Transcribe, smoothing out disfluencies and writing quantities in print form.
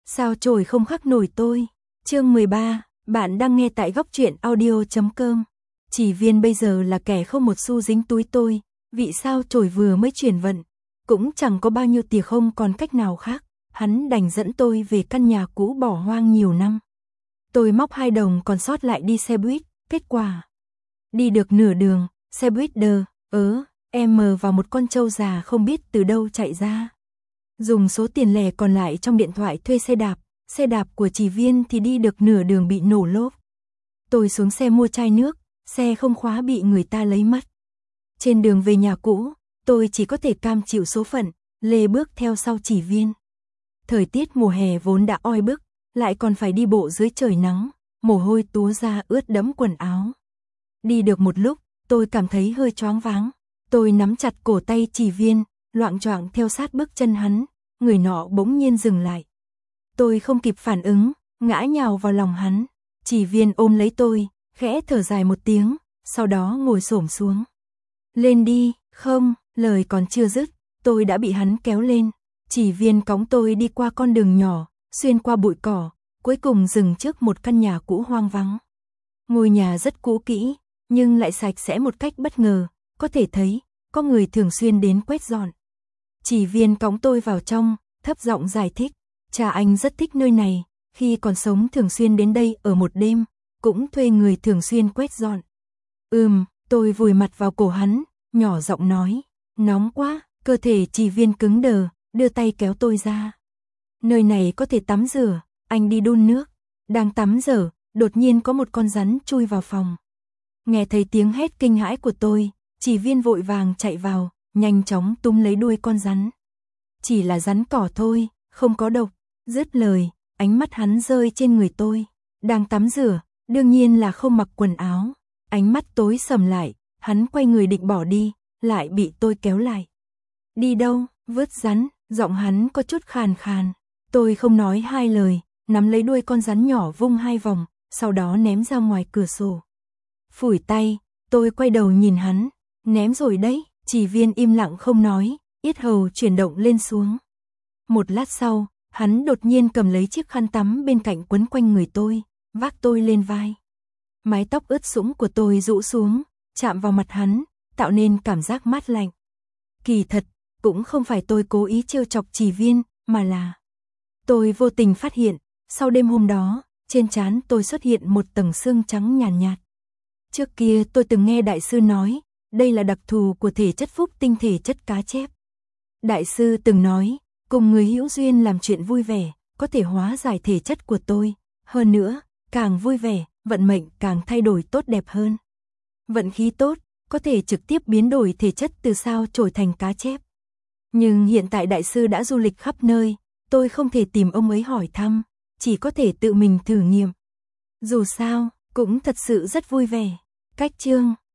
Sao chổi không khắc nổi tôi. Chương 13, bạn đang nghe tại góc truyện audio.com. Chỉ Viên bây giờ là kẻ không một xu dính túi tôi, vị sao chổi vừa mới chuyển vận, cũng chẳng có bao nhiêu tiền, không còn cách nào khác, hắn đành dẫn tôi về căn nhà cũ bỏ hoang nhiều năm. Tôi móc 2 đồng còn sót lại đi xe buýt, kết quả đi được nửa đường, xe buýt em vào một con trâu già không biết từ đâu chạy ra. Dùng số tiền lẻ còn lại trong điện thoại thuê xe đạp của Chỉ Viên thì đi được nửa đường bị nổ lốp. Tôi xuống xe mua chai nước, xe không khóa bị người ta lấy mất. Trên đường về nhà cũ, tôi chỉ có thể cam chịu số phận, lê bước theo sau Chỉ Viên. Thời tiết mùa hè vốn đã oi bức, lại còn phải đi bộ dưới trời nắng, mồ hôi túa ra ướt đẫm quần áo. Đi được một lúc, tôi cảm thấy hơi choáng váng. Tôi nắm chặt cổ tay Chỉ Viên, loạng choạng theo sát bước chân hắn, người nọ bỗng nhiên dừng lại. Tôi không kịp phản ứng, ngã nhào vào lòng hắn. Chỉ Viên ôm lấy tôi, khẽ thở dài một tiếng, sau đó ngồi xổm xuống. Lên đi, không, lời còn chưa dứt, tôi đã bị hắn kéo lên. Chỉ Viên cõng tôi đi qua con đường nhỏ, xuyên qua bụi cỏ, cuối cùng dừng trước một căn nhà cũ hoang vắng. Ngôi nhà rất cũ kỹ, nhưng lại sạch sẽ một cách bất ngờ, có thể thấy, có người thường xuyên đến quét dọn. Chỉ Viên cõng tôi vào trong, thấp giọng giải thích, cha anh rất thích nơi này, khi còn sống thường xuyên đến đây ở một đêm, cũng thuê người thường xuyên quét dọn. Tôi vùi mặt vào cổ hắn, nhỏ giọng nói, nóng quá, cơ thể Chỉ Viên cứng đờ, đưa tay kéo tôi ra. Nơi này có thể tắm rửa, anh đi đun nước. Đang tắm rửa, đột nhiên có một con rắn chui vào phòng. Nghe thấy tiếng hét kinh hãi của tôi, Chỉ Viên vội vàng chạy vào, nhanh chóng túm lấy đuôi con rắn. Chỉ là rắn cỏ thôi, không có độc. Dứt lời, ánh mắt hắn rơi trên người tôi. Đang tắm rửa, đương nhiên là không mặc quần áo. Ánh mắt tối sầm lại, hắn quay người định bỏ đi, lại bị tôi kéo lại. Đi đâu, vớt rắn, giọng hắn có chút khàn khàn. Tôi không nói hai lời, nắm lấy đuôi con rắn nhỏ vung 2 vòng, sau đó ném ra ngoài cửa sổ. Phủi tay, tôi quay đầu nhìn hắn, ném rồi đấy. Chỉ Viên im lặng không nói, yết hầu chuyển động lên xuống. Một lát sau, hắn đột nhiên cầm lấy chiếc khăn tắm bên cạnh quấn quanh người tôi, vác tôi lên vai. Mái tóc ướt sũng của tôi rũ xuống, chạm vào mặt hắn, tạo nên cảm giác mát lạnh. Kỳ thật, cũng không phải tôi cố ý trêu chọc Chỉ Viên, mà là tôi vô tình phát hiện, sau đêm hôm đó, trên trán tôi xuất hiện một tầng xương trắng nhàn nhạt. Trước kia tôi từng nghe đại sư nói, đây là đặc thù của thể chất phúc tinh thể chất cá chép. Đại sư từng nói, cùng người hữu duyên làm chuyện vui vẻ, có thể hóa giải thể chất của tôi. Hơn nữa, càng vui vẻ, vận mệnh càng thay đổi tốt đẹp hơn. Vận khí tốt, có thể trực tiếp biến đổi thể chất từ sao chổi thành cá chép. Nhưng hiện tại đại sư đã du lịch khắp nơi, tôi không thể tìm ông ấy hỏi thăm, chỉ có thể tự mình thử nghiệm. Dù sao, cũng thật sự rất vui vẻ. Cách chương